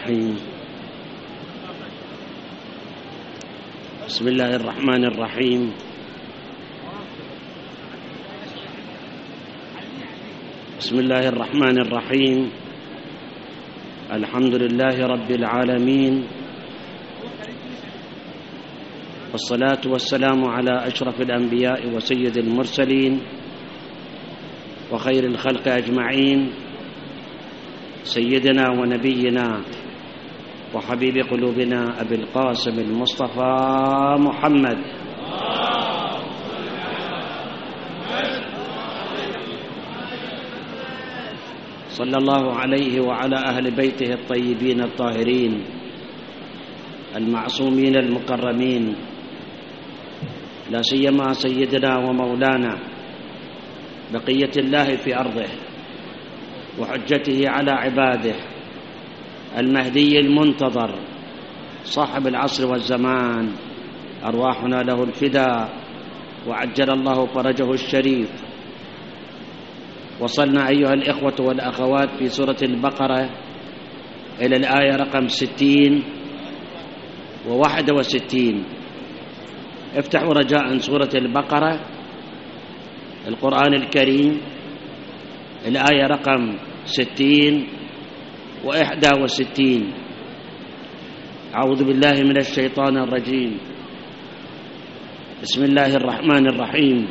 الرحيم. بسم الله الرحمن الرحيم. بسم الله الرحمن الرحيم. الحمد لله رب العالمين، والصلاة والسلام على أشرف الأنبياء وسيد المرسلين وخير الخلق أجمعين، سيدنا ونبينا وحبيب قلوبنا أبي القاسم المصطفى محمد صلى الله عليه وعلى أهل بيته الطيبين الطاهرين المعصومين المكرمين، لا سيما سيدنا ومولانا بقية الله في أرضه وحجته على عباده المهدي المنتظر صاحب العصر والزمان، أرواحنا له الفداء وعجل الله فرجه الشريف. وصلنا أيها الإخوة والأخوات في سورة البقرة إلى الآية رقم 60 و61. افتحوا رجاء سورة البقرة القرآن الكريم، الآية رقم 60 و61. أعوذ بالله من الشيطان الرجيم. بسم الله الرحمن الرحيم.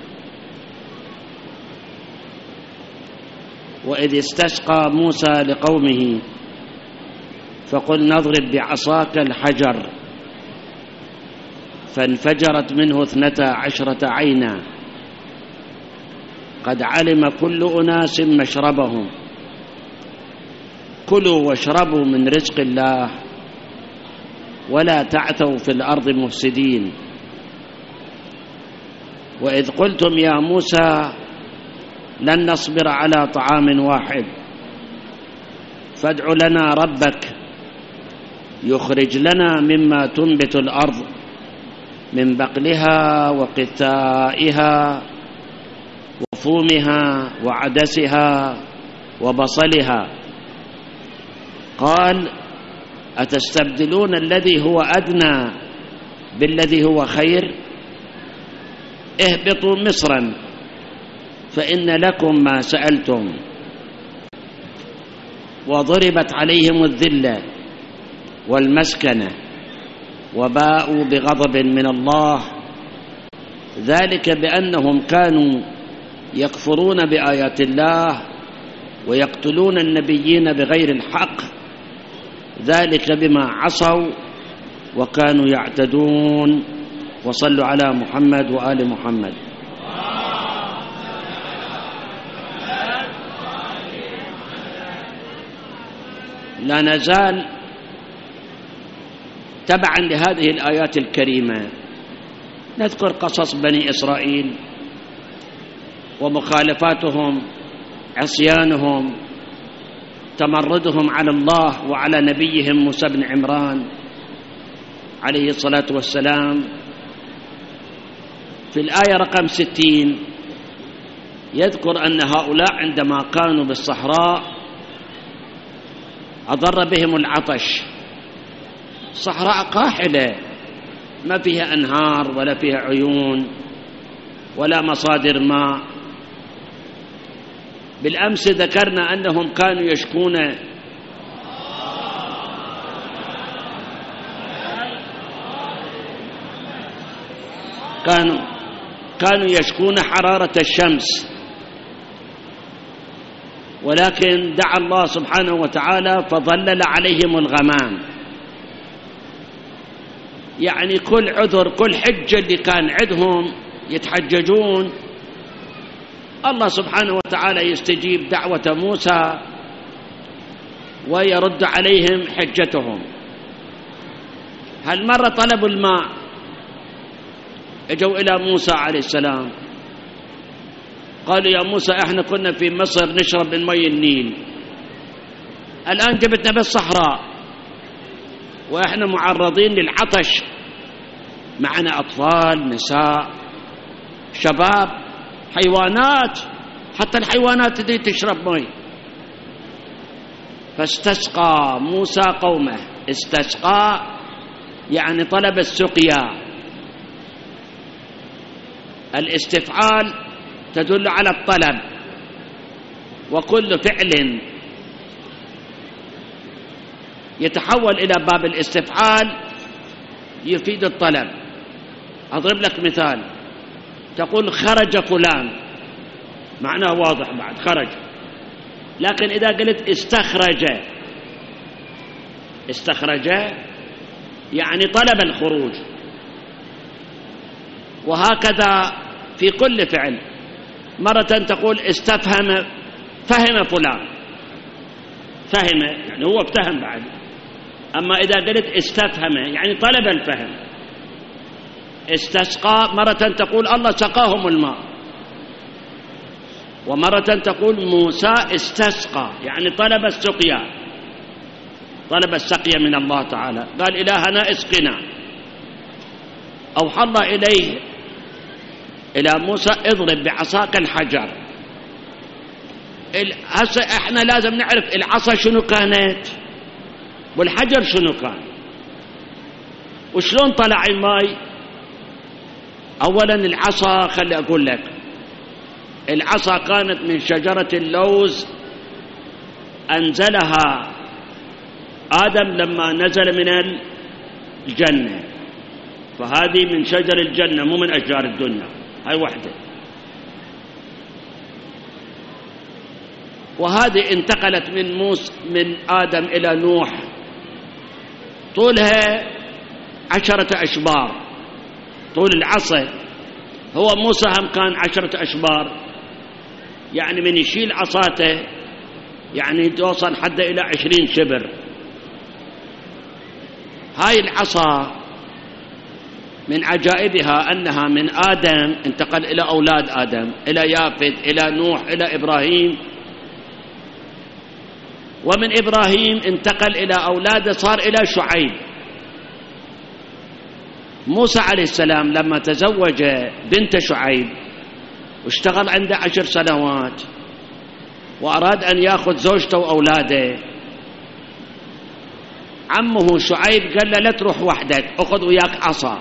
وإذ استسقى موسى لقومه فقل نضرب بعصاك الحجر فانفجرت منه 12 عينا قد علم كل أناس مشربهم كلوا واشربوا من رزق الله ولا تعثوا في الأرض مفسدين. وإذ قلتم يا موسى لن نصبر على طعام واحد فادع لنا ربك يخرج لنا مما تنبت الأرض من بقلها وقثائها وفومها وعدسها وبصلها. قال أتستبدلون الذي هو أدنى بالذي هو خير؟ اهبطوا مصرا فإن لكم ما سألتم. وضربت عليهم الذلة والمسكنة وباءوا بغضب من الله، ذلك بأنهم كانوا يكفرون بآيات الله ويقتلون النبيين بغير الحق، ذلك بما عصوا وكانوا يعتدون. وصلوا على محمد وآل محمد. لا نزال تبعا لهذه الآيات الكريمة نذكر قصص بني إسرائيل ومخالفاتهم، عصيانهم، تمردهم على الله وعلى نبيهم موسى بن عمران عليه الصلاة والسلام. في الآية رقم 60 يذكر أن هؤلاء عندما كانوا بالصحراء أضر بهم العطش. صحراء قاحلة ما فيها أنهار ولا فيها عيون ولا مصادر ماء. بالأمس ذكرنا أنهم كانوا يشكون حرارة الشمس، ولكن دعا الله سبحانه وتعالى فظلل عليهم الغمام. يعني كل عذر كل حجة اللي كان عندهم يتحججون، الله سبحانه وتعالى يستجيب دعوة موسى ويرد عليهم حجتهم. هالمرة طلبوا الماء، اجوا إلى موسى عليه السلام قالوا يا موسى احنا كنا في مصر نشرب من مي النيل، الآن جبتنا بالصحراء واحنا معرضين للعطش، معنا أطفال، نساء، شباب، حيوانات، حتى الحيوانات دي تشرب مي. فاستسقى موسى قومه. استسقى يعني طلب السقيا. الاستفعال تدل على الطلب، وكل فعل يتحول إلى باب الاستفعال يفيد الطلب. أضرب لك مثال، تقول خرج فلان، معناه واضح بعد خرج. لكن إذا قلت استخرج، استخرج يعني طلب الخروج. وهكذا في كل فعل، مرة تقول استفهم، فهم فلان، فهم يعني هو افتهم بعد. أما إذا قلت استفهم يعني طلب الفهم. استسقى مرة تقول الله سقاهم الماء، ومرة تقول موسى استسقى يعني طلب السقيا، طلب السقيا من الله تعالى. قال إلهنا اسقنا. أوحى الله إليه إلى موسى اضرب بعصاك الحجر. هسه احنا لازم نعرف العصا شنو كانت والحجر شنو كان وشلون طلع الماء. اولا العصا، خلي اقول لك، العصا كانت من شجرة اللوز، انزلها آدم لما نزل من الجنة، فهذه من شجر الجنة مو من أشجار الدنيا، هاي وحدة. وهذه انتقلت من آدم إلى نوح، طولها 10 أشبار، طول العصا. هو موسى هم كان 10 أشبار، يعني من يشيل عصاته يعني توصل حد إلى 20 شبر. هاي العصا من عجائبها أنها من آدم انتقل إلى أولاد آدم، إلى يافث، إلى نوح، إلى إبراهيم، ومن إبراهيم انتقل إلى أولاده صار إلى شعيب. موسى عليه السلام لما تزوج بنت شعيب واشتغل عنده 10 سنوات وأراد أن يأخذ زوجته وأولاده، عمه شعيب قال له لا تروح وحدك، أخذ وياك عصا.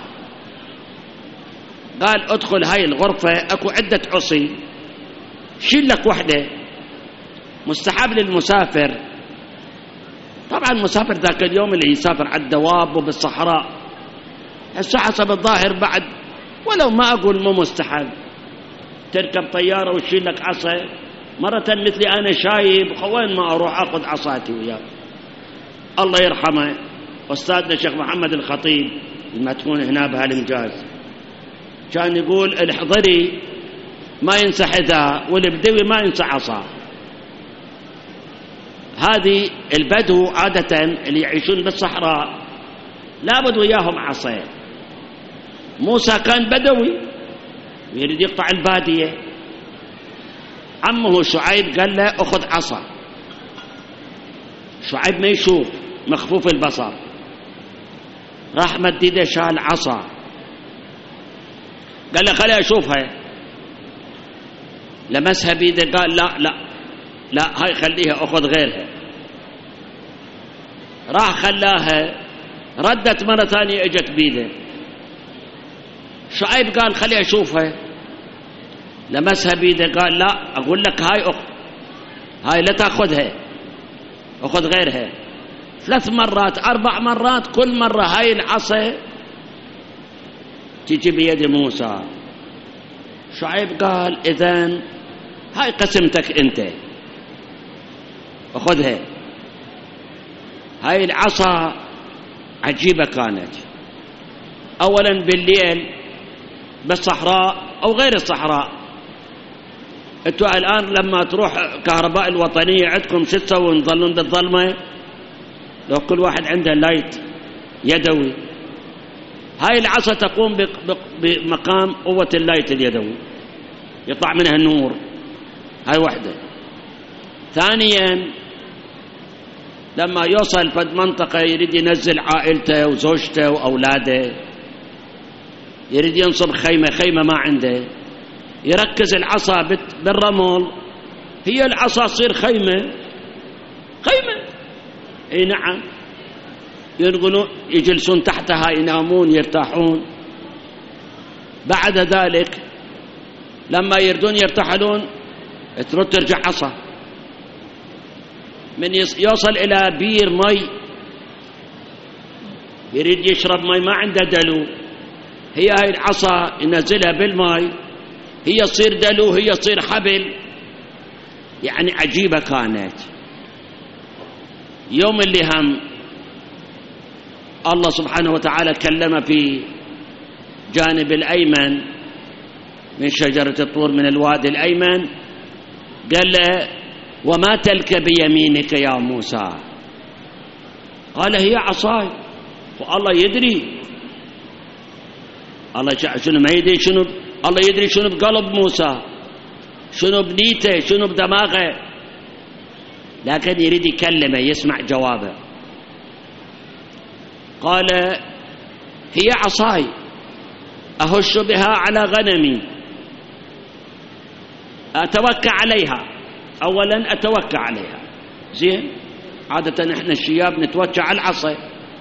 قال ادخل هاي الغرفة اكو عدة عصي، شيل لك وحدة. مستحب للمسافر، طبعا المسافر ذاك اليوم اللي يسافر على الدواب وبالصحراء، هسه حسب الظاهر بعد ولو ما اقول مو مستحب، تركب طيارة وتشيل لك عصا. مرة مثلي انا شايب وين ما اروح اخذ عصاتي وياك. الله يرحمه استاذنا الشيخ محمد الخطيب المدفون هنا بهالمجاز كان يقول الحضري ما ينسى حذاء والبدوي ما ينسى عصا. هذه البدو عادة اللي يعيشون بالصحراء لابد وياهم عصا. موسى كان بدوي ويريد يقطع البادية، عمه شعيب قال له أخذ عصا. شعيب ما يشوف، مخفوف البصر، راح مديده شال عصا، قال له خليها أشوفها. لمسها بيده قال لا لا لا هاي خليها أخذ غيرها. راح خلاها، ردت مرة ثانية اجت بيده. شعيب قال خليها أشوفها، لمسها بيده قال لا أقول لك هاي هاي لا تأخذها، أخذ غيرها. 3 مرات 4 مرات، كل مرة هاي العصا تيجي بيد موسى. شعيب قال إذن هاي قسمتك أنت، أخذها. هاي العصا عجيبة كانت. أولا بالليل بالصحراء أو غير الصحراء، أنتوا الآن لما تروح كهرباء الوطنية عندكم شو تسوون؟ تظلون بالظلمة؟ لو كل واحد عنده لايت يدوي، هاي العصا تقوم بمقام قوة اللايت اليدوي، يطلع منها النور. هاي وحدة. ثانيا لما يوصل في منطقة يريد ينزل عائلته وزوجته وأولاده، يريد ينصب خيمة ما عنده، يركز العصا بالرمل، هي العصا تصير خيمة. اي نعم، ينقلون يجلسون تحتها ينامون يرتاحون. بعد ذلك لما يردون يرتحلون ترد ترجع عصا. من يوصل إلى بير مي يريد يشرب مي ما عنده دلو، هي هاي العصا ينزلها بالماء هي تصير دلو، هي تصير حبل. يعني عجيبة كانت. يوم اللي هم الله سبحانه وتعالى كلم في جانب الأيمن من شجرة الطور من الوادي الأيمن، قال له وما تلك بيمينك يا موسى؟ قال هي عصاي. والله يدري، الله شنو ما يدري شنو، الله يدري شنو بقلب موسى، شنو بنيته، شنو بدماغه، لكن يريد يكلمه يسمع جوابه. قال هي عصاي أهش بها على غنمي، أتوكى عليها. أولا أتوكى عليها، زين، عادة احنا الشياب نتوكى على العصا.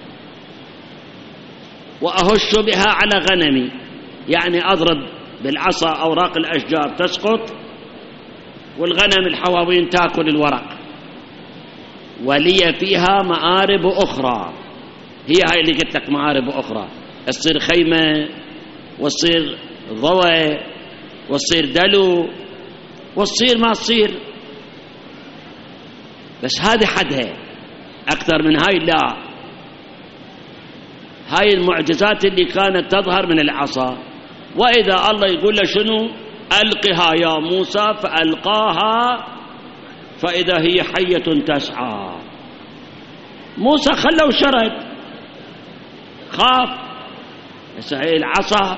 وأهش بها على غنمي، يعني أضرب بالعصا أوراق الأشجار تسقط والغنم الحواوين تأكل الورق. ولي فيها مآرب أخرى، هي هاي اللي قلت لك مآرب أخرى، تصير خيمة وتصير ضوء وتصير دلو وتصير ما تصير، بس هذه حدها، أكثر من هاي لا. هاي المعجزات اللي كانت تظهر من العصا. وإذا الله يقول له شنو؟ ألقها يا موسى، فألقاها فإذا هي حية تسعى. موسى خلوا شرد، خاف، بس هي العصا.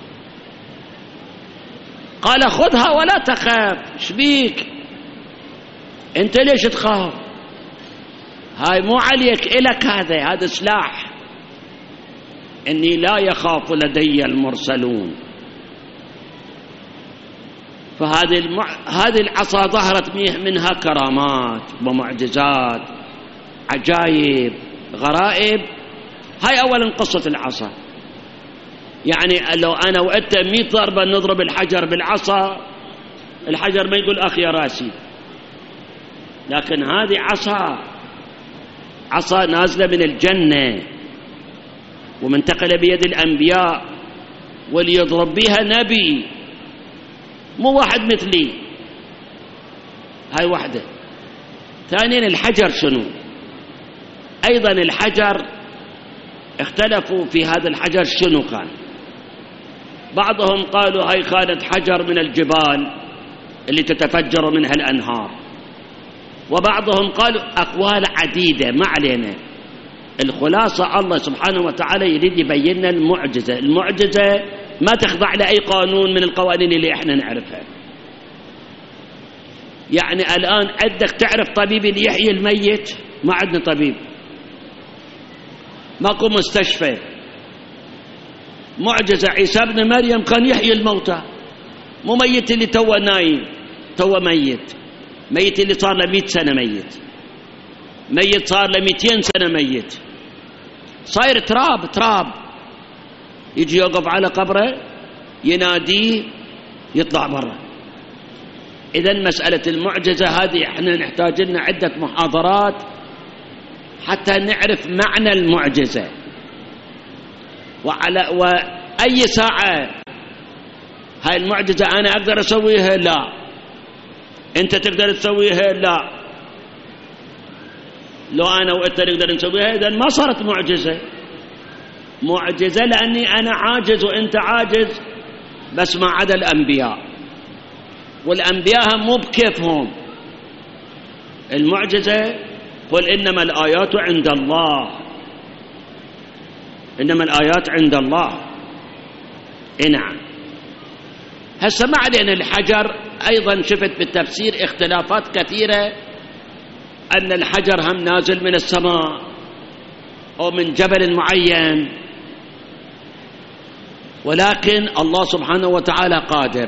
قال خذها ولا تخاف. شبيك انت ليش تخاف؟ هاي مو عليك، إلك هذا سلاح. إني لا يخاف لدي المرسلون. هذه العصا ظهرت منها كرامات ومعجزات، عجائب، غرائب. هاي أولا قصة العصا. يعني لو أنا وأنت 100 ضربة نضرب الحجر بالعصا، الحجر ما يقول أخي يا راسي. لكن هذه عصا نازلة من الجنة ومنتقلة بيد الأنبياء، واللي يضرب بها نبي، مو واحد مثلي. هاي واحدة. ثانيا الحجر شنو؟ أيضا الحجر اختلفوا في هذا الحجر شنو كان. بعضهم قالوا هاي كانت حجر من الجبال اللي تتفجر منها الأنهار، وبعضهم قالوا أقوال عديدة، ما علينا. الخلاصة الله سبحانه وتعالى يريد يبين لنا المعجزة. المعجزة ما تخضع لأي قانون من القوانين اللي احنا نعرفها. يعني الآن عندك تعرف طبيب اللي يحيي الميت؟ ما عندنا طبيب، ماكو مستشفى. معجزة عيسى ابن مريم كان يحيي الموتى، مو ميت اللي توه نايم، توه ميت اللي صار له 100 سنة ميت صار له 200 سنة ميت، صاير تراب. يجي يوقف على قبره يناديه يطلع برا. إذن مسألة المعجزة هذه احنا نحتاج لنا عدة محاضرات حتى نعرف معنى المعجزة. وأي ساعة هاي المعجزة أنا أقدر أسويها؟ لا. أنت تقدر تسويها؟ لا. لو أنا وأنت نقدر نسويها إذن ما صارت معجزة لأني أنا عاجز وأنت عاجز، بس ما عدا الأنبياء. والأنبياء مو بكيفهم. المعجزة قل إنما الآيات عند الله، إنما الآيات عند الله. نعم. هسه ما علينا الحجر. أيضا شفت بالتفسير اختلافات كثيرة، أن الحجر هم نازل من السماء أو من جبل معين، ولكن الله سبحانه وتعالى قادر.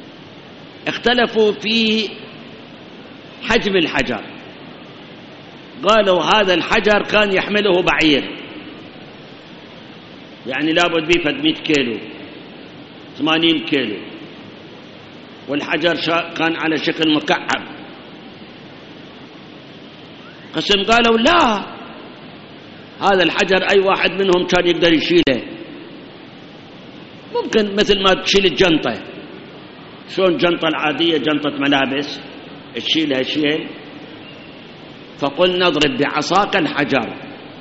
اختلفوا في حجم الحجر، قالوا هذا الحجر كان يحمله بعير، يعني لابد بيه فد 100 كيلو 80 كيلو، والحجر كان على شكل مكعب. قسم قالوا لا، هذا الحجر أي واحد منهم كان يقدر يشيله، ممكن مثل ما تشيل الجنطة، شلون الجنطة العادية جنطة ملابس تشيلها شيل. فقلنا اضرب بعصاك الحجر.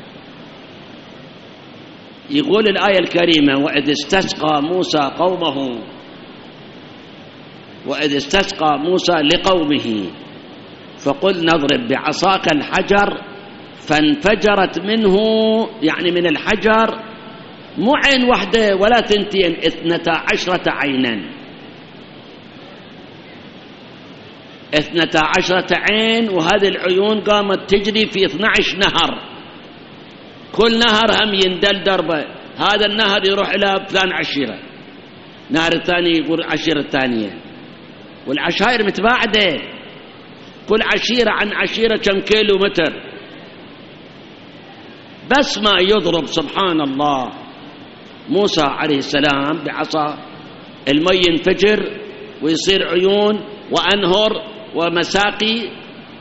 يقول الآية الكريمة وإذ استسقى موسى لقومه فقلنا اضرب بعصاك الحجر فانفجرت منه، يعني من الحجر مو عين واحدة ولا ثنتين، 12 عينا، 12 عين. وهذه العيون قامت تجري في 12 نهر، كل نهر هم يندل دربه، هذا النهر يروح إلى فلان عشيرة، نهر الثاني يقول عشيرة الثانية، والعشائر متباعدة، كل عشيرة عن عشيرة كم كيلو متر. بس ما يضرب سبحان الله موسى عليه السلام بعصا، المي ينفجر ويصير عيون وأنهر ومساقي،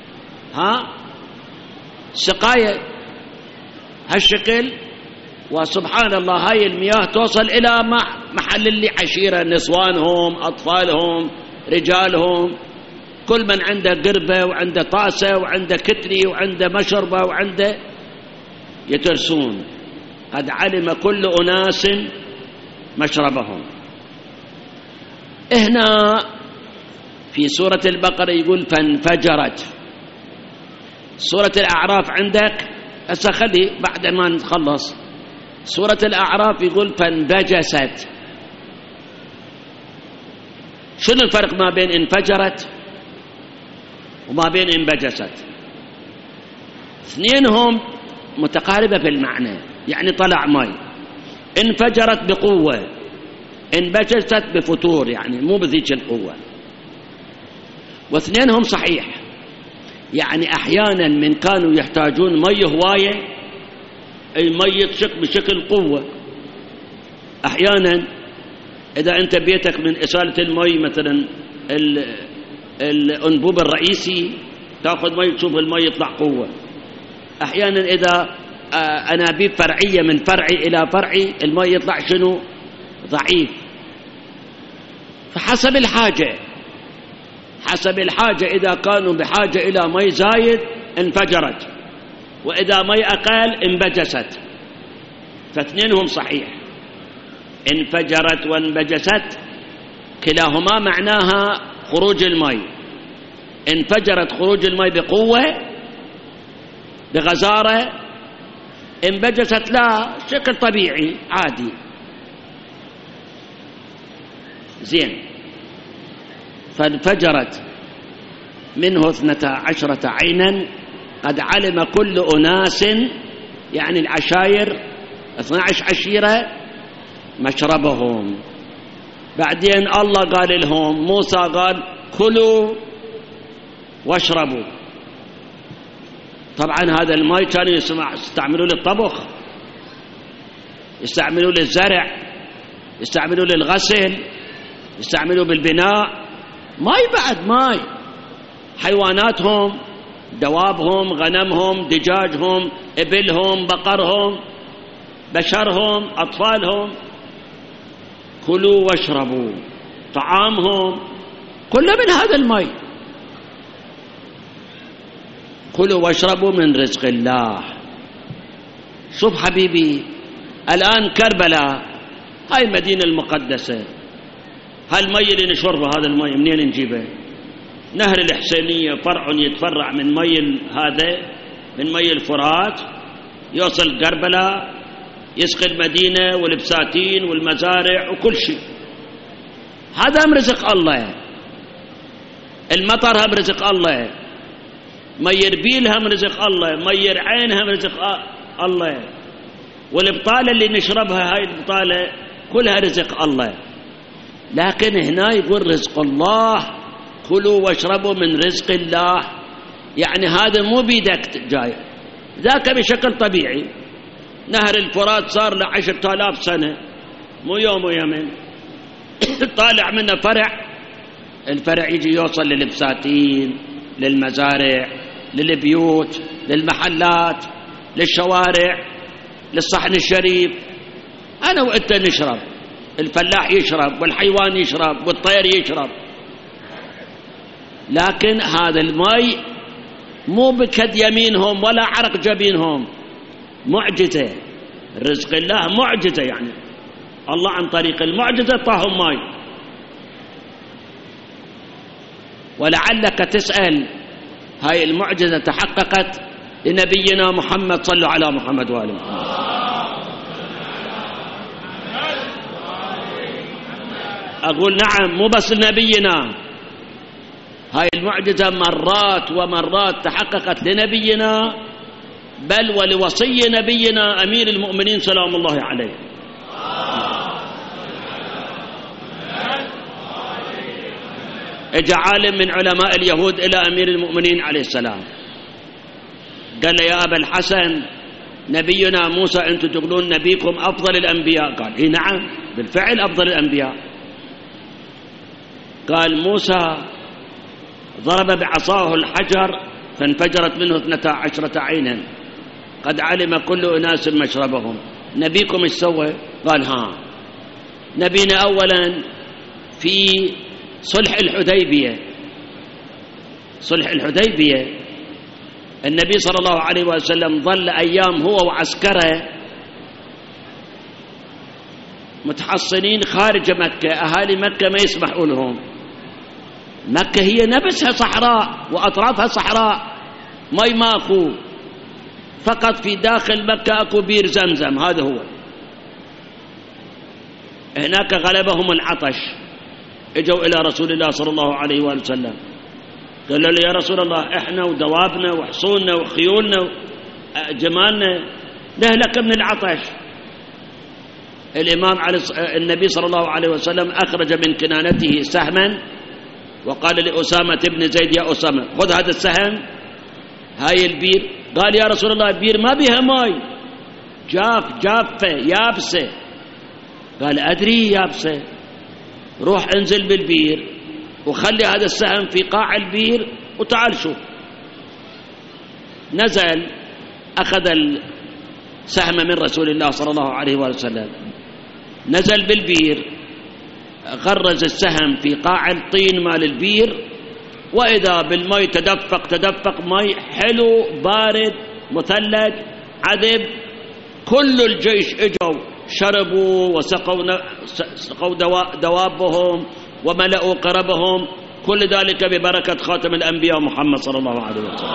سقاية هالشكل. وسبحان الله هاي المياه توصل إلى محل اللي عشيرة، نسوانهم أطفالهم رجالهم، كل من عنده قربة وعنده طاسة وعنده كتري وعنده مشربة وعنده يترسون. قد علم كل أناس مشربهم. هنا في سورة البقرة يقول فانفجرت. سورة الأعراف عندك هسه خلي بعد ما نخلص. سورة الأعراف يقول فانبجست. شنو الفرق ما بين انفجرت وما بين انبجست؟ اثنينهم متقاربة في المعنى، يعني طلع ماء. انفجرت بقوة، انبجست بفتور، يعني مو بذيك القوة. واثنينهم صحيح، يعني أحيانا من كانوا يحتاجون مي هواية، أي مي بشكل قوة. أحيانا إذا أنت بيتك من إسالة المي مثلا الأنبوب الرئيسي تأخذ مي تشوف المي يطلع قوة. أحيانا إذا أنابيب فرعية من فرعي إلى فرعي المي يطلع شنو؟ ضعيف. فحسب الحاجة، حسب الحاجة، إذا كانوا بحاجة إلى مي زايد انفجرت، وإذا مي أقل انبجست. فاثنينهم صحيح، انفجرت وانبجست كلاهما معناها خروج المي. انفجرت خروج المي بقوة بغزارة، انبجست لا شكل طبيعي عادي. زين. فانفجرت منه 12 عينا قد علم كل أناس، يعني العشائر 12 عشيرة مشربهم. بعدين الله قال لهم، موسى قال كلوا واشربوا. طبعا هذا الماء كانوا يستعملوا للطبخ، يستعملوا للزرع، يستعملوا للغسل، يستعملوا بالبناء. ماي بعد ماي، حيواناتهم، دوابهم، غنمهم، دجاجهم، إبلهم، بقرهم، بشرهم، أطفالهم. كلوا واشربوا، طعامهم كله من هذا الماء. كلوا واشربوا من رزق الله. شوف حبيبي، الآن كربلاء هاي المدينة المقدسة، هالمي اللي نشربه هذا المي منين نجيبه؟ نهر الحسينية فرع يتفرع من مي هذا، من مي الفرات، يوصل كربلاء يسقي المدينة والبساتين والمزارع وكل شيء. هذا هم رزق الله. المطر هم رزق الله، مي ربيل هم رزق الله، مي رعين هم رزق الله، والبطالة اللي نشربها هاي البطالة كلها رزق الله. لكن هنا يقول رزق الله، كلوا واشربوا من رزق الله، يعني هذا مو بيدك جاي، ذاك بشكل طبيعي. نهر الفرات صار له 10,000 سنة، مو يوم ويومين. طالع منه فرع، الفرع يجي يوصل للبساتين، للمزارع، للبيوت، للمحلات، للشوارع، للصحن الشريف. أنا وأنت نشرب، الفلاح يشرب، والحيوان يشرب، والطير يشرب. لكن هذا الماء مو بكد يمينهم ولا عرق جبينهم، معجزة. رزق الله معجزة، يعني الله عن طريق المعجزة طاهم ماء. ولعلك تسأل هاي المعجزة تحققت لنبينا محمد، صلوا على محمد وآله محمد. أقول نعم، مو بس لنبينا، هاي المعجزة مرات ومرات تحققت لنبينا، بل ولوصي نبينا أمير المؤمنين سلام الله عليه. اجى عالم من علماء اليهود إلى أمير المؤمنين عليه السلام، قال له يا أبا الحسن، نبينا موسى أنتم تقولون نبيكم أفضل الأنبياء. قال إيه نعم بالفعل أفضل الأنبياء. قال موسى ضرب بعصاه الحجر فانفجرت منه 12 عينا قد علم كل أناس مشربهم. نبيكم ايش سوى؟ قال ها، نبينا أولا في صلح الحديبية، صلح الحديبية النبي صلى الله عليه وسلم ظل أيام هو وعسكره متحصنين خارج مكة، أهالي مكة ما يسمحوا لهم. مكة هي نفسها صحراء وأطرافها صحراء، ماي ماكو، فقط في داخل مكة أكو بير زمزم، هذا هو. هناك غلبهم العطش، اجوا إلى رسول الله صلى الله عليه وسلم، قالوا له يا رسول الله إحنا ودوابنا وحصولنا وخيولنا وجمالنا نهلك من العطش. النبي صلى الله عليه وسلم أخرج من كنانته سهما وقال لأسامة بن زيد يا أسامة خذ هذا السهم، هاي البير. قال يا رسول الله البير ما بها ماي، جافة يابسة. قال أدري يابسة، روح انزل بالبير وخلي هذا السهم في قاع البير وتعال شوف. نزل أخذ السهم من رسول الله صلى الله عليه وسلم، نزل بالبير، غرز السهم في قاع الطين مال البير، وإذا بالماء تدفق ماء حلو بارد مثلج عذب. كل الجيش اجوا شربوا وسقوا دوابهم وملأوا قربهم، كل ذلك ببركة خاتم الأنبياء محمد صلى الله عليه وسلم.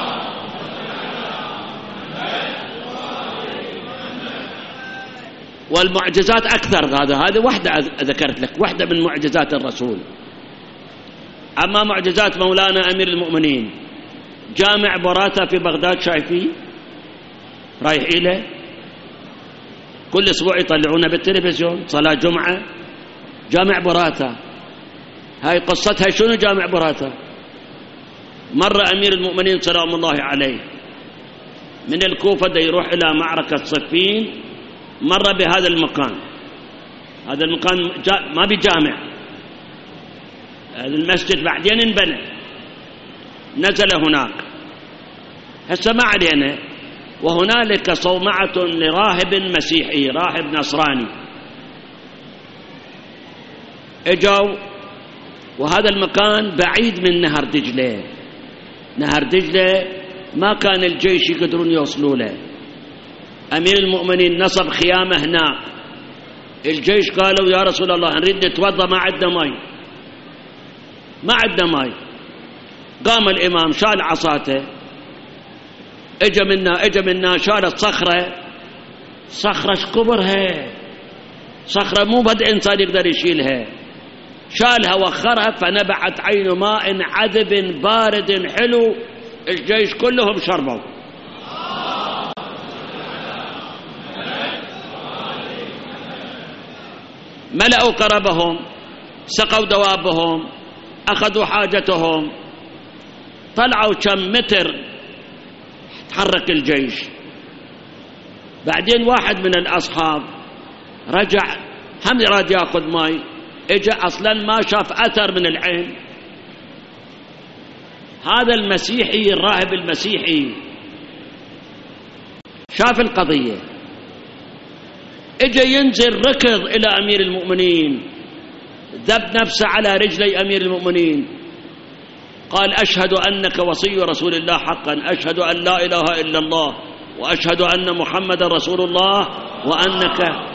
والمعجزات أكثر. هذه واحدة ذكرت لك، واحدة من معجزات الرسول. أما معجزات مولانا أمير المؤمنين، جامع براثة في بغداد شايفين رايحين له، كل أسبوع يطلعونا بالتلفزيون صلاة جمعة. جامع براثة هاي قصتها شنو؟ جامع براثة مرة أمير المؤمنين سلام الله عليه من الكوفة دا يروح إلى معركة صفين، مر بهذا المكان. هذا المكان ما بجامع، هذا المسجد بعدين انبنى. نزل هناك، هسه ما علينا. وهنالك صومعة لراهب مسيحي، راهب نصراني، اجوا. وهذا المكان بعيد من نهر دجلة، نهر دجلة ما كان الجيش يقدرون يوصلوا له. أمير المؤمنين نصب خيامة هناك. الجيش قالوا يا رسول الله نريد نتوضأ، ما عندنا ماء، ما عندنا ماء. قام الإمام شال عصاته، اجى منا شالت صخرة شكبرها، صخرة مو بد إنسان يقدر يشيلها، شالها وخرها فنبعت عين ماء عذب بارد حلو. الجيش كلهم شربوا. ملأوا قربهم، سقوا دوابهم، أخذوا حاجتهم، طلعوا كم متر تحرك الجيش. بعدين واحد من الأصحاب رجع هم يراد يأخذ ماء، اجى أصلا ما شاف أثر من العين. هذا المسيحي الراهب المسيحي شاف القضية، اجى ينزل ركض إلى أمير المؤمنين، ذب نفسه على رجلي أمير المؤمنين، قال أشهد أنك وصي رسول الله حقا، أشهد أن لا إله إلا الله وأشهد أن محمد رسول الله وأنك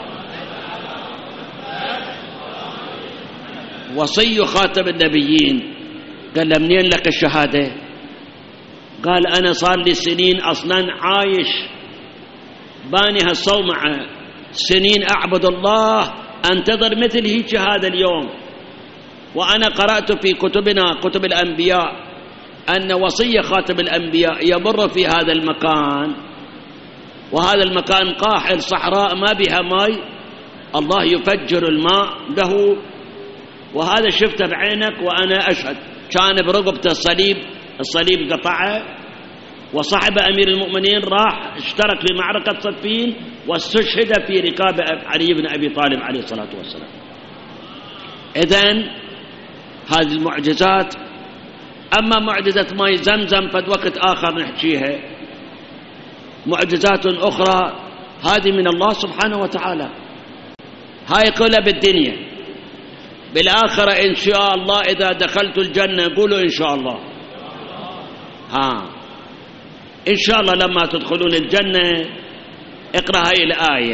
وصي خاتم النبيين. قال له منين لك الشهادة؟ قال أنا صار لي سنين أصلا عايش باني هالصومعة، سنين أعبد الله، أنتظر مثل هيك هذا اليوم. وأنا قرأت في كتبنا كتب الأنبياء أن وصي خاتم الأنبياء يمر في هذا المكان، وهذا المكان قاحل صحراء ما بها ماء، الله يفجر الماء له، وهذا شفته بعينك وأنا أشهد. كان برقبته الصليب قطعه، وصحب أمير المؤمنين راح اشترك في معركة صفين واستشهد في ركاب علي بن أبي طالب عليه الصلاة والسلام. إذن هذه المعجزات. أما معجزة ماء زمزم فد وقت آخر نحكيها، معجزات أخرى هذه من الله سبحانه وتعالى، هاي كلها بالدنيا. بالآخرة إن شاء الله إذا دخلت الجنة قولوا إن شاء الله. إن شاء الله لما تدخلون الجنة اقرأ هاي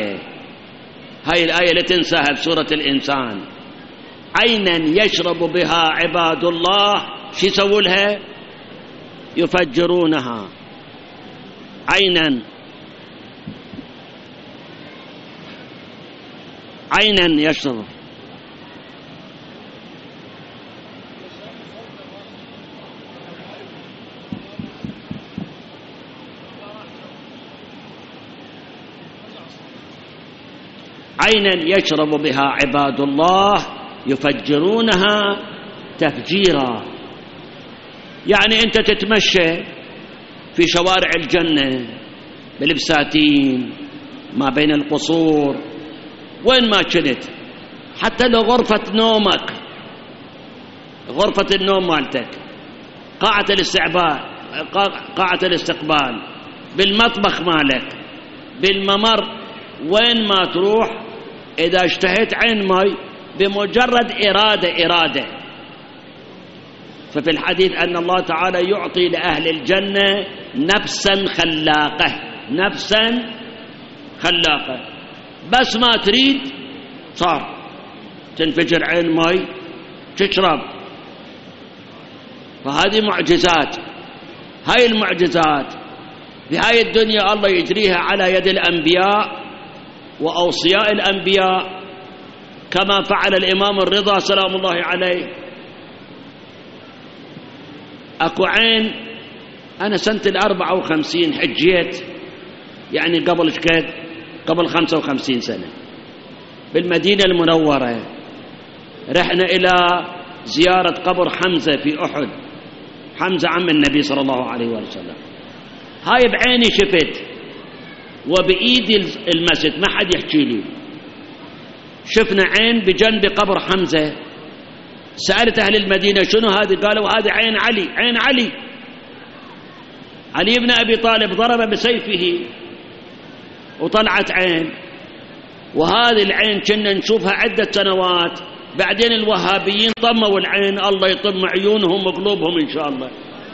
الآية لا تنساها بسورة الإنسان، عينا يشرب بها عباد الله، شو يسووا لها؟ يفجرونها. عينا يشرب عينا يشرب بها عباد الله يفجرونها تفجيرا. يعني أنت تتمشى في شوارع الجنة بالبساتين ما بين القصور وين ما كنت، حتى لو غرفة نومك، غرفة النوم مالتك، قاعة الاستقبال، بالمطبخ مالك، بالممر، وين ما تروح إذا اشتهيت عين ماء بمجرد إرادة. ففي الحديث أن الله تعالى يعطي لأهل الجنة نفسا خلاقة، بس ما تريد صار تنفجر عين ماء تشرب. فهذه معجزات. هاي المعجزات بهاي الدنيا الله يجريها على يد الأنبياء وأوصياء الأنبياء، كما فعل الإمام الرضا سلام الله عليه. أكو عين أنا سنة 54 حجيت، يعني قبل 55 سنة بالمدينة المنورة، رحنا إلى زيارة قبر حمزة في أحد، حمزة عم النبي صلى الله عليه وسلم. هاي بعيني شفت وبإيدي المسد، ما حد يحكي لي. شفنا عين بجنب قبر حمزة. سألت أهل المدينة شنو هذه؟ قالوا هذه عين علي بن أبي طالب ضرب بسيفه وطلعت عين. وهذه العين كنا نشوفها عدة سنوات، بعدين الوهابيين طموا العين، الله يطم عيونهم وقلوبهم إن شاء الله.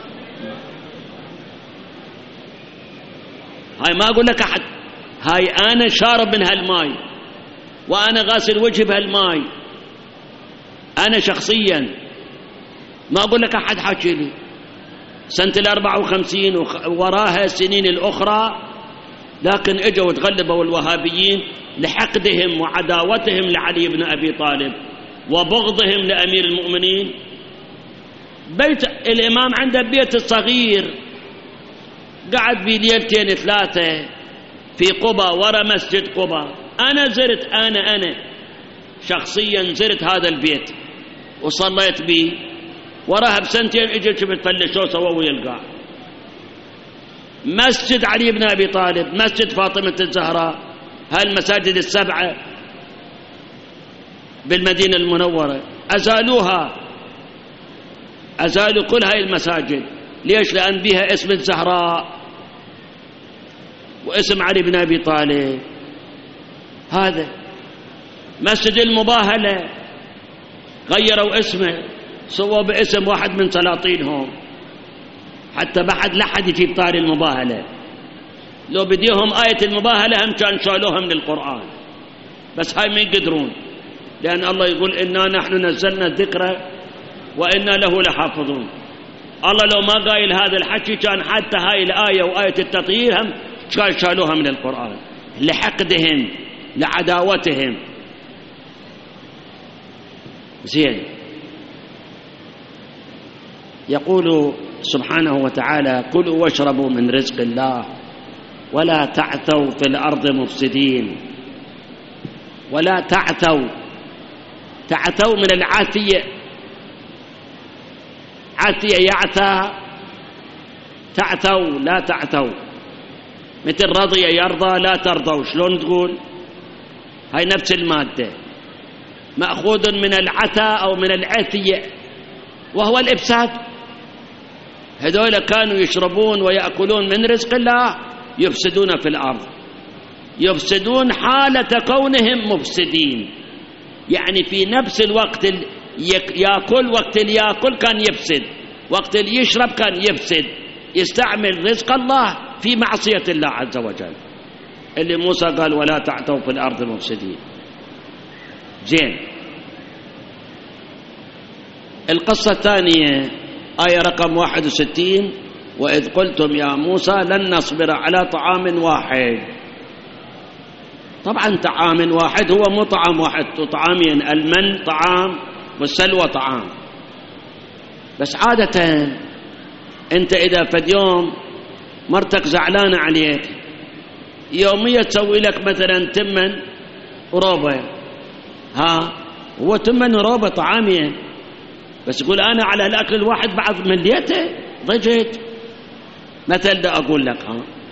هاي ما أقول لك أحد، هاي أنا شارب من هالماي وأنا غاسل وجهي بهالماي، أنا شخصيا ما أقول لك أحد حاكي لي. سنة 54 ووراها السنين الأخرى، لكن اجوا وتغلبوا الوهابيين لحقدهم وعداوتهم لعلي بن أبي طالب وبغضهم لأمير المؤمنين. بيت الإمام عنده بيت الصغير، قعد بليلتين 3 في قبة ورا مسجد قبة. أنا زرت، أنا شخصيا زرت هذا البيت وصليت به. وراها بسنتين اجت بتفلشوا سووا ويا القاع. مسجد علي بن أبي طالب، مسجد فاطمة الزهراء، هالمساجد السبعة بالمدينة المنورة أزالوها، أزالوا كل هاي المساجد. ليش؟ لأن بها اسم الزهراء واسم علي بن أبي طالب. هذا مسجد المباهلة غيروا اسمه، سووا باسم واحد من سلاطينهم، حتى بعد لا حد يجيب طاري المباهلة. لو بديهم آية المباهلة هم كان شالوها من القرآن، بس هاي ما يقدرون، لأن الله يقول إنا نحن نزلنا الذكر وإنا له لحافظون. الله لو ما قايل هذا الحكي كان حتى هاي الآية وآية التطهير هم كان شالوها من القرآن لحقدهم لعداوتهم. زين، يقول سبحانه وتعالى: كلوا واشربوا من رزق الله ولا تعثوا في الأرض مفسدين. ولا تعثوا، تعثوا من العاثية، عاثية يعثى، تعثوا لا تعثوا، مثل رضي يرضى لا ترضوا. شلون تقول؟ هاي نفس المادة، مأخوذ من العثى أو من العثية وهو الإفساد. هذول كانوا يشربون ويأكلون من رزق الله يفسدون في الأرض، يفسدون حالة كونهم مفسدين، يعني في نفس الوقت يأكل، وقت اللي يأكل كان يفسد، وقت اللي يشرب كان يفسد، يستعمل رزق الله في معصية الله عز وجل، اللي موسى قال: ولا تعثوا في الأرض مفسدين. زين، القصة الثانية آية رقم 61: وإذ قلتم يا موسى لن نصبر على طعام واحد. طبعا طعام واحد هو مو طعام واحد، طعامين، المن طعام والسلوى طعام. بس عادة أنت إذا فد يوم مرتك زعلانة عليك يومية تسوي لك مثلا تمن وروبة، هو تمن وروبة طعامين، بس يقول أنا على الأكل الواحد بعض مليته ضجت. مثل ده أقول لك،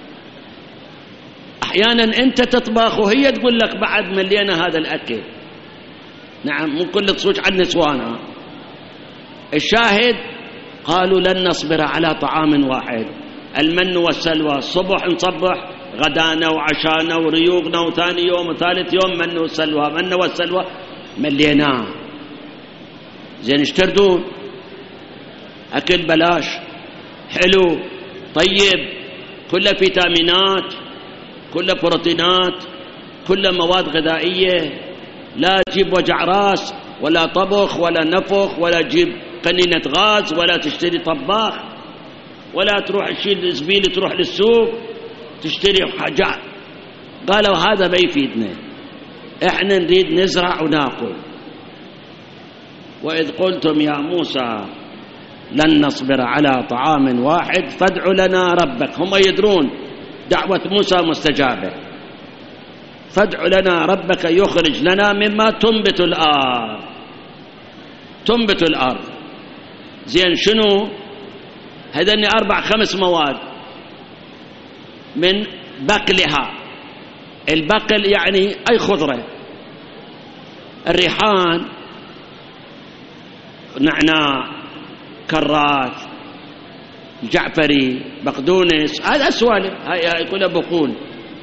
أحيانا أنت تطبخ وهي تقول لك بعد ملينا هذا الأكل. نعم، مو كل تصوج على النسوان. الشاهد قالوا لن نصبر على طعام واحد، المن والسلوى، الصبح نصبح غدانا وعشانا وريوقنا، وثاني يوم وثالث يوم من والسلوى، من والسلوى مليناه. زين، اشتردون أكل بلاش حلو طيب، كله فيتامينات، كله بروتينات، كله مواد غذائية، لا تجيب وجع راس ولا طبخ ولا نفخ ولا تجيب قنينة غاز ولا تشتري طباخ ولا تروح تشيل زبيل تروح للسوق تشتري حاجات. قالوا هذا ما يفيدنا، احنا نريد نزرع وناكل. وإذ قلتم يا موسى لن نصبر على طعام واحد فادع لنا ربك. هم يدرون دعوة موسى مستجابة. فادع لنا ربك يخرج لنا مما تنبت الأرض. تنبت الأرض، زين، شنو هذني 4-5 مواد من بقلها. البقل يعني أي خضرة، الريحان، نعناع، كرات، الجعفري، بقدونس، هذا سوالف، هاي كلها بقول.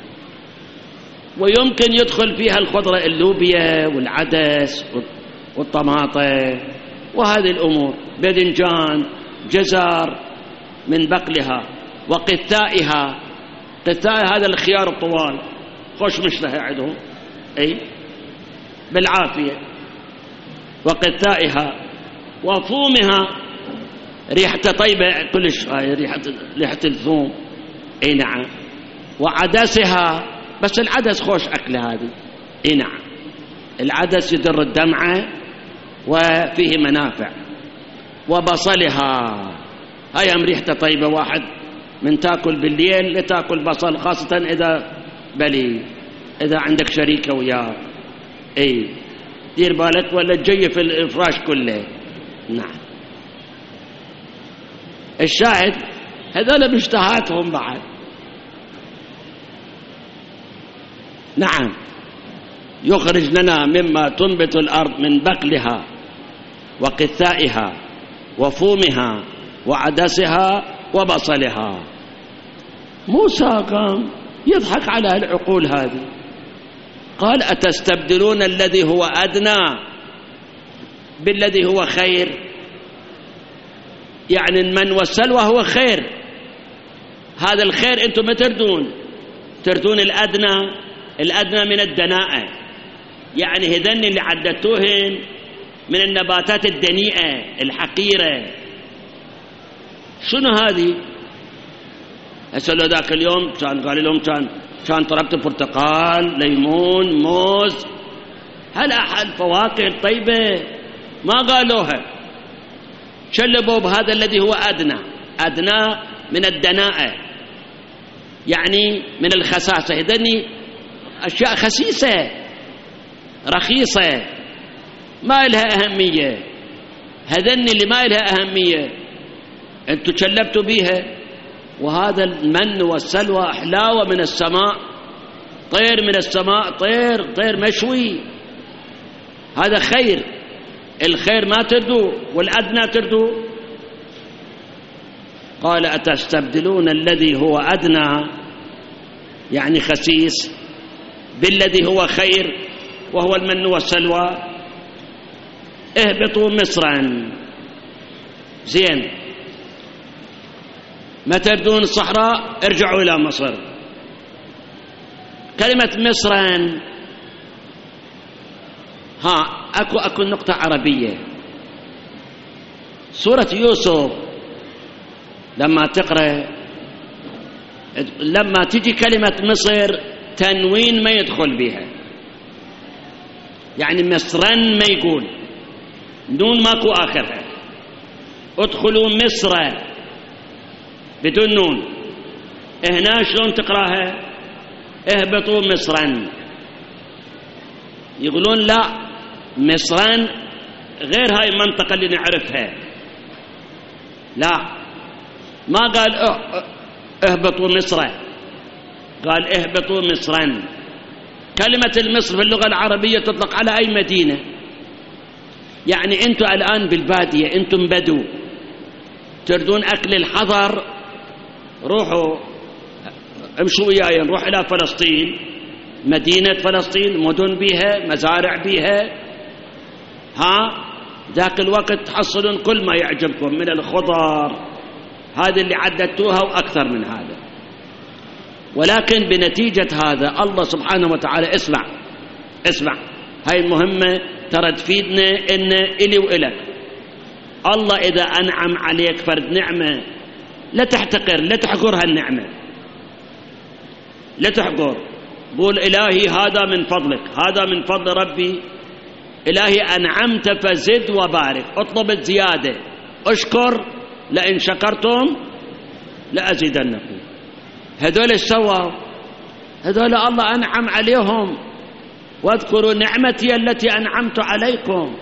ويمكن يدخل فيها الخضرة اللوبيا والعدس والطماطة وهذه الأمور، باذنجان، جزر من بقلها، وقثائها. قثائها هذا الخيار الطوال، خوش مشتهى عندهم، أي بالعافية. وقثائها وفومها، ريحته طيبة كلش، ريحة الثوم، اي نعم. وعدسها، بس العدس خوش أكل هذه، اي نعم، العدس يدر الدمعة وفيه منافع. وبصلها، هاي هم ريحته طيبة، واحد من تاكل بالليل لتاكل بصل، خاصة إذا بلي، إذا عندك شريكة وياه، اي دير بالك ولا تجي في الفراش كله. نعم، الشاهد هذول باشتهاتهم بعد. نعم، يخرج لنا مما تنبت الأرض من بقلها وقثائها وفومها وعدسها وبصلها. موسى قام يضحك على العقول هذه، قال أتستبدلون الذي هو أدنى بالذي هو خير؟ يعني المن والسلوى هو خير، هذا الخير أنتم ما تردون الأدنى من الدناءة، يعني هذن اللي عدتوهن من النباتات الدنيئة الحقيرة. شنو هذه؟ أسألوا ذاك اليوم قال لهم كان طلبت برتقال ليمون موز، هل أحد فواكه الطيبة؟ ما قالوها، شلبوا بهذا الذي هو أدنى من الدناءة، يعني من الخساسة. هذني أشياء خسيسة رخيصة ما لها أهمية، هذن اللي ما لها أهمية أنتوا شلبتوا بيها. وهذا المن والسلوى حلاوة من السماء، طير من السماء، طير مشوي، هذا خير. الخير ما تردوا والأدنى تردوا. قال أتستبدلون الذي هو أدنى يعني خسيس بالذي هو خير وهو المن والسلوى. اهبطوا مصرا، زين، ما تردون الصحراء ارجعوا إلى مصر. كلمة مصرا أكو نقطة عربية. سورة يوسف لما تقرأ، لما تجي كلمة مصر تنوين ما يدخل بها، يعني مصرا ما يقول، نون ماكو آخرها. ادخلوا مصر بدون نون. هنا شلون تقراها؟ اهبطوا مصرا. يقولون لا، مصرا غير هاي المنطقة اللي نعرفها، لا، ما قال اهبطوا مصر، قال اهبطوا مصرا. كلمة المصر في اللغة العربية تطلق على أي مدينة. يعني أنتم الآن بالبادية، أنتم بدو تردون أكل الحضر، روحوا امشوا وياي نروح إلى فلسطين، مدينة فلسطين، مدن بها، مزارع بها، ذاك الوقت تحصلون كل ما يعجبكم من الخضر، هذه اللي عددتوها وأكثر من هذا. ولكن بنتيجة هذا الله سبحانه وتعالى، اسمع هاي المهمة ترى تفيدنا إن إلي وإلك. الله إذا أنعم عليك فرد نعمة لا تحتقر، لا تحقر هالنعمة، لا تحقر. قول إلهي هذا من فضلك، هذا من فضل ربي، إلهي أنعمت فزد وبارك، اطلب الزيادة، اشكر لئن شكرتم لأزيدنكم. هذول السوا، هذول الله أنعم عليهم، واذكروا نعمتي التي أنعمت عليكم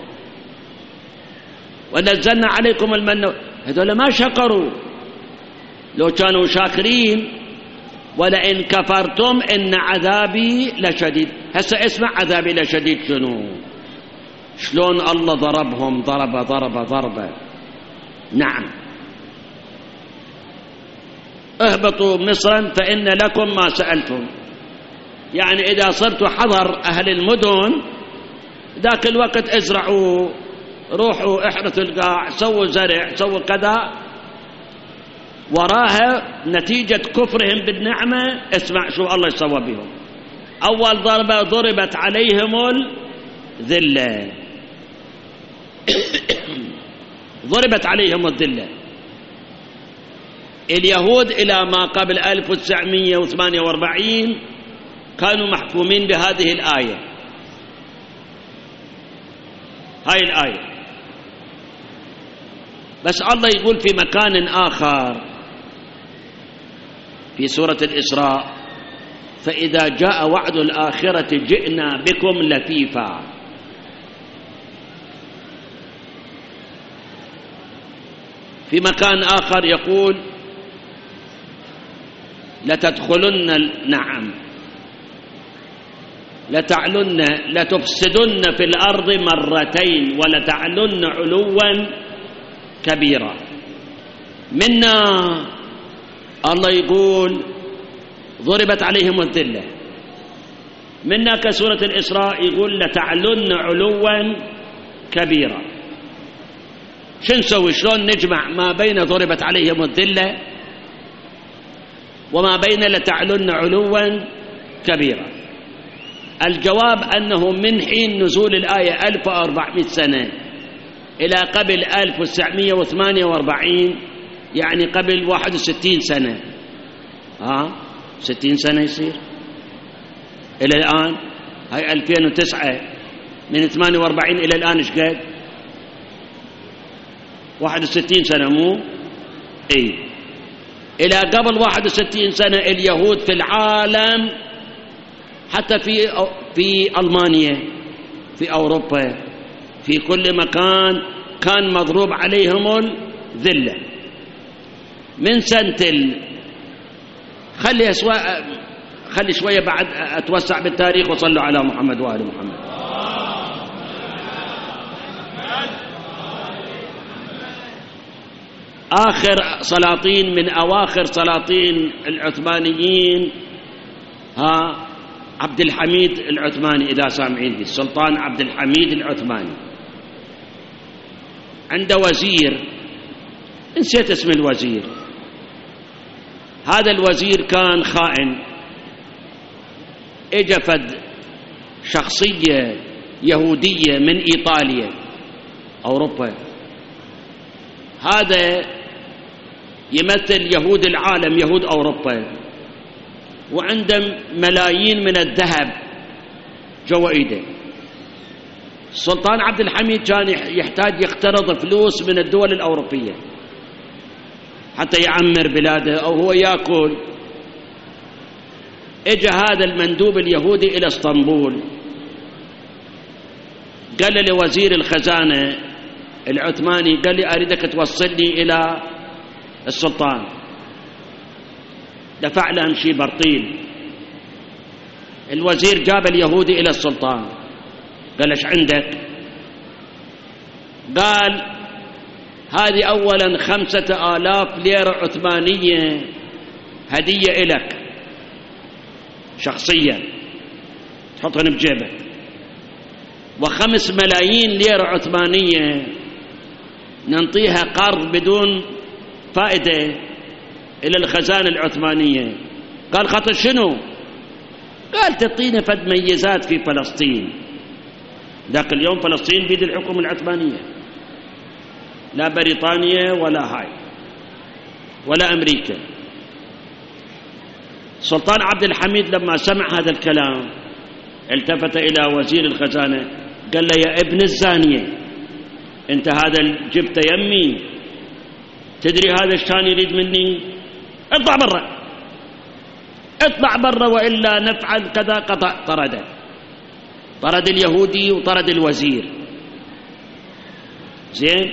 ونزلنا عليكم المن. هذول ما شكروا، لو كانوا شاكرين ولئن كفرتم إن عذابي لشديد. هسه اسمع عذابي لشديد شلون الله ضربهم ضربة. نعم، اهبطوا مصرا فإن لكم ما سألتم. يعني إذا صرتوا حضر أهل المدن ذاك الوقت ازرعوا، روحوا احرثوا القاع، سووا زرع، سووا كذا، وراها نتيجة كفرهم بالنعمة. اسمع شو الله يسوى بهم. أول ضربة ضربت عليهم الذلة ضربت عليهم الذلة. اليهود إلى ما قبل 1948 كانوا محكومين بهذه الآية، هاي الآية. بس الله يقول في مكان آخر في سورة الإسراء: فإذا جاء وعد الآخرة جئنا بكم لفيفا. في مكان آخر يقول: لتدخلن، نعم، لتفسدن في الأرض مرتين ولتعلن علوا كبيرا. منا الله يقول ضربت عليهم الذلة، منا كسورة الإسراء يقول لتعلن علوا كبيرا. شو نسوي؟ شلون نجمع ما بين ضربت عليهم الذلة وما بين لتعلن علوا كبيرا؟ الجواب أنه من حين نزول الآية 1400 سنة إلى قبل 1948، يعني قبل 61 سنة، 60 سنة يصير إلى الآن. هاي 2009، من 48 إلى الآن إيش قد؟ 61 سنة مو؟ إيه. إلى قبل 61 سنة اليهود في العالم، حتى في ألمانيا، في أوروبا، في كل مكان كان مضروب عليهم الذلة. من سنة خلي شوية بعد أتوسع بالتاريخ، وصلوا على محمد وآل محمد. آخر سلاطين من أواخر سلاطين العثمانيين عبد الحميد العثماني، إذا سامعين به، السلطان عبد الحميد العثماني عنده وزير، نسيت اسم الوزير. هذا الوزير كان خائن، اجفد شخصية يهودية من إيطاليا أوروبا، هذا يمثل يهود العالم، يهود أوروبا، وعنده ملايين من الذهب جوا ايده. السلطان عبد الحميد كان يحتاج يقترض فلوس من الدول الأوروبية حتى يعمر بلاده أو هو يأكل. اجى هذا المندوب اليهودي إلى اسطنبول، قال لوزير الخزانة العثماني، قال لي أريدك توصلني إلى السلطان. دفع لهم شي برطيل. الوزير جاب اليهودي إلى السلطان، قال ايش عندك؟ قال هذه أولا 5000 ليرة عثمانية هدية إلك شخصيا تحطهن بجيبك، و5 ملايين ليرة عثمانية ننطيها قرض بدون فائدة إلى الخزانة العثمانية. قال خاطر شنو؟ قال تعطينا فد ميزات في فلسطين. ذاك اليوم فلسطين بيد الحكومة العثمانية، لا بريطانيا ولا هاي ولا أمريكا. السلطان عبد الحميد لما سمع هذا الكلام التفت إلى وزير الخزانة، قال له يا ابن الزانية، انت هذا جبت يمي، تدري هذا ايش كان يريد مني؟ اطلع برا، اطلع برا وإلا نفعل كذا. قطع طرده، طرد اليهودي وطرد الوزير. زين،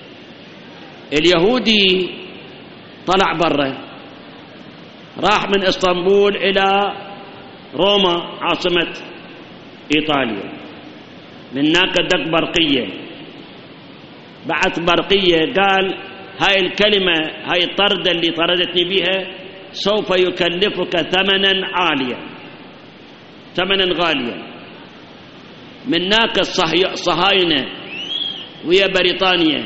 اليهودي طلع برا، راح من اسطنبول إلى روما عاصمة إيطاليا، من هناك دق برقية، بعث برقية قال هاي الكلمة، هاي الطردة اللي طردتني بها سوف يكلفك ثمنا عاليا، ثمنا غاليا. من هناك الصهاينة ويا بريطانيا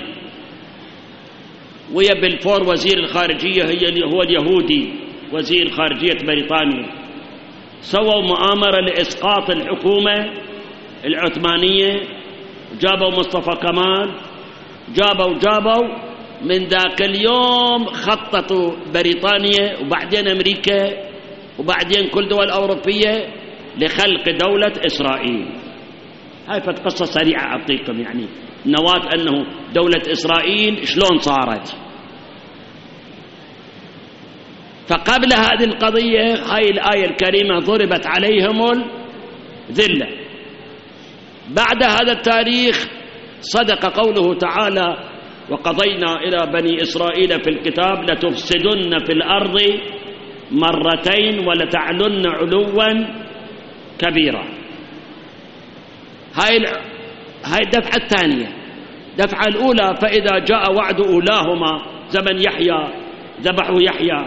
ويا بلفور وزير الخارجية هو اليهودي وزير خارجية بريطانيا، سووا مؤامرة لإسقاط الحكومة العثمانية، جابوا مصطفى كمال، جابوا من ذاك اليوم خططوا بريطانيا وبعدين أمريكا وبعدين كل دول أوروبية لخلق دولة إسرائيل. هاي قصة سريعة أعطيكم يعني نواة أنه دولة إسرائيل شلون صارت. فقبل هذه القضية هاي الآية الكريمة ضربت عليهم الذلة. بعد هذا التاريخ صدق قوله تعالى وقضينا إلى بني إسرائيل في الكتاب لتفسدن في الأرض مرتين ولتعلن علوا كبيرا. هاي الدفعة الثانية. الدفعة الأولى فإذا جاء وعد أولاهما زمن يحيى، ذبحوا يحيى،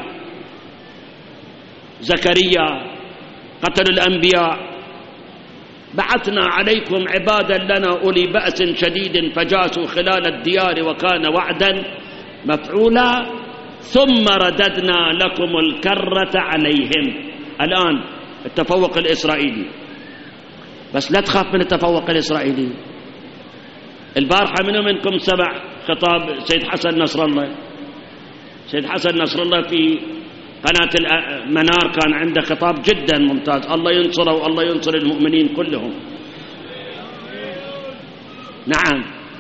زكريا، قتلوا الأنبياء. بعثنا عليكم عبادا لنا أولي بأس شديد فجاسوا خلال الديار وكان وعدا مفعولا ثم رددنا لكم الكرة عليهم. الآن التفوق الإسرائيلي، بس لا تخاف من التفوق الإسرائيلي. البارحة منو منكم سمع خطاب سيد حسن نصر الله؟ سيد حسن نصر الله في قناة المنار كان عنده خطاب جدا ممتاز، الله ينصره والله ينصر المؤمنين كلهم. نعم،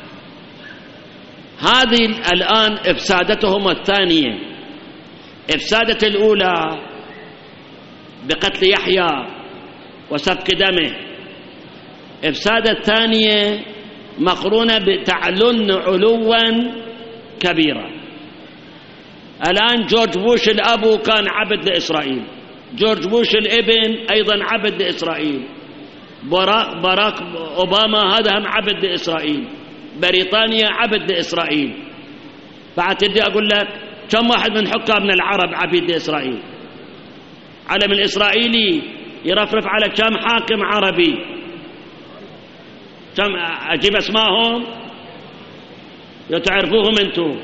هذه الآن إفسادتهم الثانية. إفسادة الأولى بقتل يحيى وسفك دمه، إفسادة الثانية مقرونة بتعلن علوا كبيرا. الآن جورج بوش الأب كان عبد لإسرائيل، جورج بوش الابن أيضا عبد لإسرائيل، باراك أوباما هذا هم عبد لإسرائيل، بريطانيا عبد لإسرائيل. بعد تدي أقول لك كم واحد من حكامنا العرب عبيد لإسرائيل؟ علم الإسرائيلي يرفرف على كم حاكم عربي، كم أجيب أسمائهم تعرفوهم أنتم.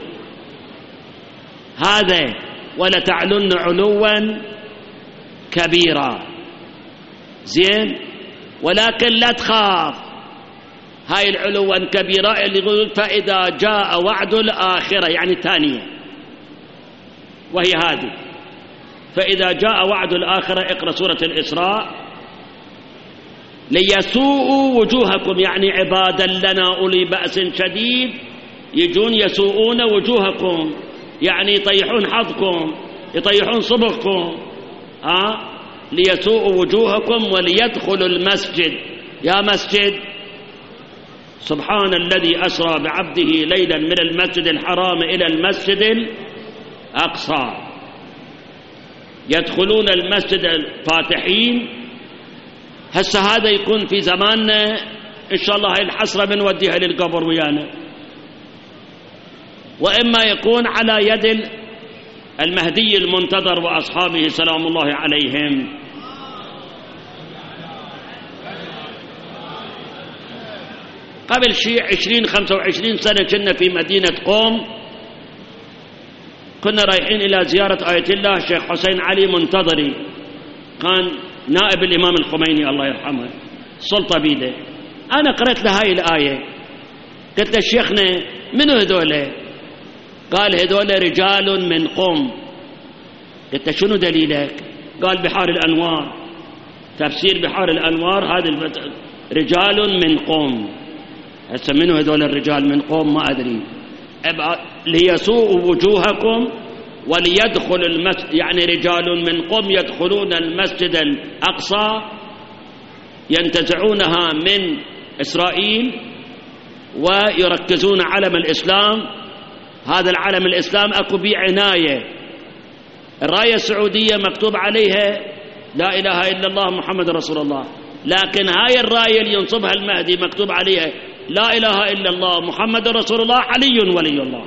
هذا ولا تعلن علوا كبيرا. زين، ولكن لا تخاف، هاي العلوا كبيرة اللي يقول فإذا جاء وعد الآخرة يعني ثانية، وهي هذه فإذا جاء وعد الآخرة. اقرأ سورة الإسراء. ليسوءوا وجوهكم يعني عبادا لنا أولي بأس شديد، يجون يسوءون وجوهكم يعني يطيحون حظكم، يطيحون صبغكم. ليسوءوا وجوهكم وليدخلوا المسجد. يا مسجد، سبحان الذي أسرى بعبده ليلا من المسجد الحرام إلى المسجد الأقصى. يدخلون المسجد الفاتحين. هسه هذا يكون في زماننا إن شاء الله هاي الحسرة بنوديها للقبر ويانا، وإما يكون على يد المهدي المنتظر وأصحابه سلام الله عليهم. قبل شيء 20-25 سنة كنا في مدينة قوم، كنا رايحين إلى زيارة آية الله الشيخ حسين علي منتظري، كان نائب الإمام الخميني الله يرحمه، السلطة بيده. أنا قرأت له هاي الآية، قلت له شيخنا منو هذول؟ قال هذول رجال من قوم. قلت له شنو دليلك؟ قال بحار الأنوار، تفسير بحار الأنوار هذا رجال من قوم. هسه منو هذول الرجال من قوم؟ ما أدري. ليسوءوا وجوهكم وليدخل المسجد يعني رجال من قوم يدخلون المسجد الأقصى ينتزعونها من إسرائيل ويركزون علم الإسلام. هذا العلم الإسلام أكو بيه عناية. الراية السعودية مكتوب عليها لا إله إلا الله محمد رسول الله، لكن هاي الراية اللي ينصبها المهدي مكتوب عليها لا إله إلا الله محمد رسول الله علي ولي الله.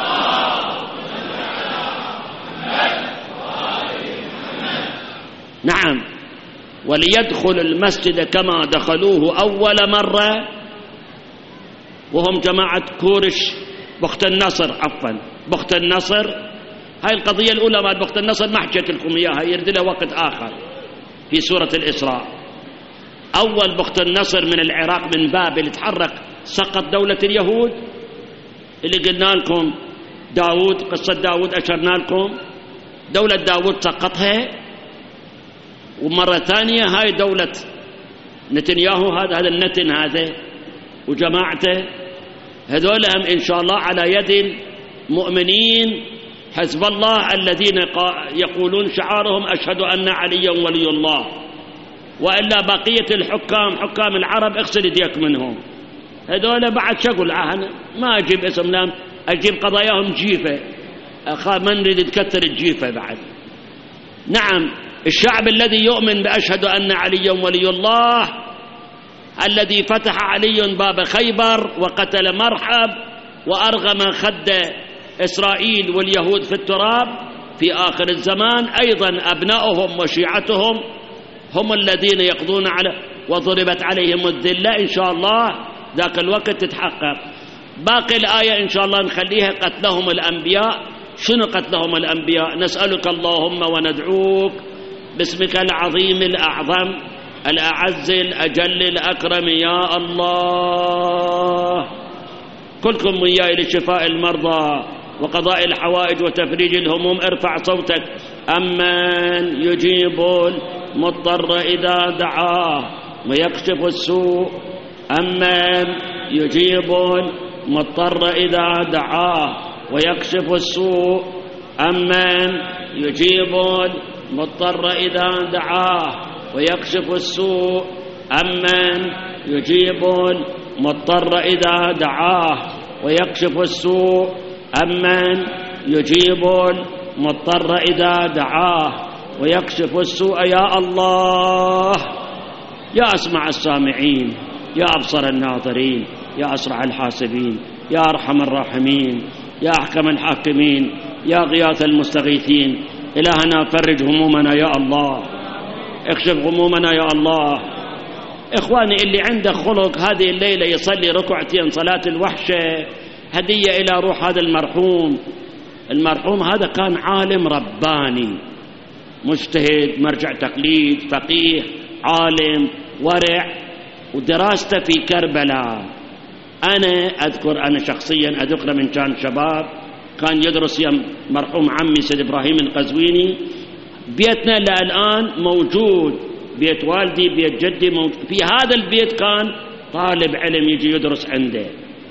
نعم، وليدخل المسجد كما دخلوه أول مرة وهم جماعة كورش بخت النصر، عفوا بخت النصر. هاي القضية الأولى مال بخت النصر ما حكيت لكم إياها، يرد لها وقت آخر في سورة الإسراء. أول بخت النصر من العراق من بابل تحرك، سقط دولة اليهود اللي قلنا لكم داود، قصة داود أشرنا لكم، دولة داود سقطها. ومرة ثانية هاي دولة نتنياهو، هذا النتن هذا وجماعته، هذولهم إن شاء الله على يد المؤمنين حزب الله الذين يقولون شعارهم أشهد أن عليا ولي الله. وإلا بقية الحكام حكام العرب اغسل يديك منهم. هذول بعد شغل عهن، ما أجيب اسم لهم، أجيب قضاياهم جيفة، ما نريد تكثر الجيفة بعد. نعم، الشعب الذي يؤمن بأشهد أن عليا ولي الله الذي فتح علي باب خيبر وقتل مرحب وأرغم خد إسرائيل واليهود في التراب، في آخر الزمان أيضا أبنائهم وشيعتهم هم الذين يقضون على وضربت عليهم الذلة. إن شاء الله ذاك الوقت تتحقق. باقي الآية إن شاء الله نخليها قتلهم الأنبياء. شنو قتلهم الأنبياء؟ نسألك اللهم وندعوك باسمك العظيم الأعظم الأعز الأجل الأكرم يا الله، كلكم وياي لشفاء المرضى وقضاء الحوائج وتفريج الهموم. ارفع صوتك. أمن يجيب المضطر إذا دعاه ويكشف السوء. أمن يجيب المضطر إذا دعاه ويكشف السوء. أمن يجيب المضطر إذا دعاه ويكشف السوء. أمن يجيب المضطر إذا دعاه ويكشف السوء. أمن يجيب المضطر إذا دعاه ويكشف السوء. يا الله، يا أسمع السامعين، يا أبصر الناظرين، يا أسرع الحاسبين، يا أرحم الراحمين، يا أحكم الحاكمين، يا غياث المستغيثين. إلهنا فرج همومنا يا الله، اكشف غمومنا يا الله. إخواني اللي عنده خلق هذه الليلة يصلي ركعتين صلاة الوحشة هدية إلى روح هذا المرحوم. المرحوم هذا كان عالم رباني مجتهد مرجع تقليد فقيه عالم ورع، ودراسته في كربلاء. أنا أذكر أنا شخصيا أذكر من كان شباب كان يدرس يم مرحوم عمي سيد إبراهيم القزويني. بيتنا الآن موجود، بيت والدي بيت جدي موجود. في هذا البيت كان طالب علم يجي يدرس عنده.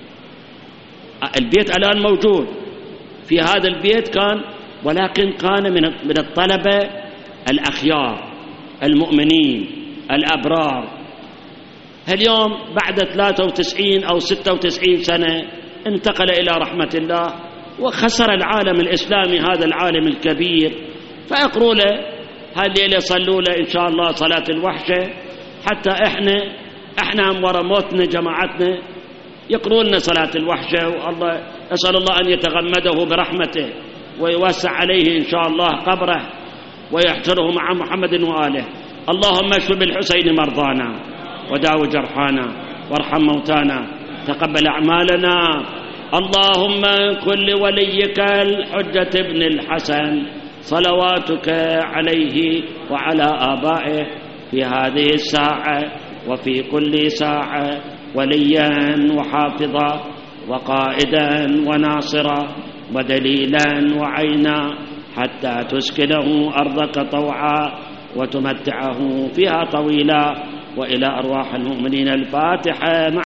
البيت الآن موجود في هذا البيت كان، ولكن كان من الطلبة الأخيار المؤمنين الأبرار. اليوم بعد 93 أو 96 سنة انتقل إلى رحمة الله وخسر العالم الإسلامي هذا العالم الكبير. فأقروا له هالليلة صلوا له إن شاء الله صلاة الوحشة، حتى إحنا ورا موتنا جماعتنا يقروا لنا صلاة الوحشة. والله أسأل الله أن يتغمده برحمته ويوسع عليه إن شاء الله قبره ويحشره مع محمد وآله. اللهم اشف بالحسين مرضانا وداو جرحانا وارحم موتانا تقبل أعمالنا. اللهم كن لوليك الحجة ابن الحسن صلواتك عليه وعلى آبائه في هذه الساعة وفي كل ساعة وليا وحافظا وقائدا وناصرا ودليلا وعينا، حتى تسكنه أرضك طوعا وتمتعه فيها طويلا. وإلى أرواح المؤمنين الفاتحة.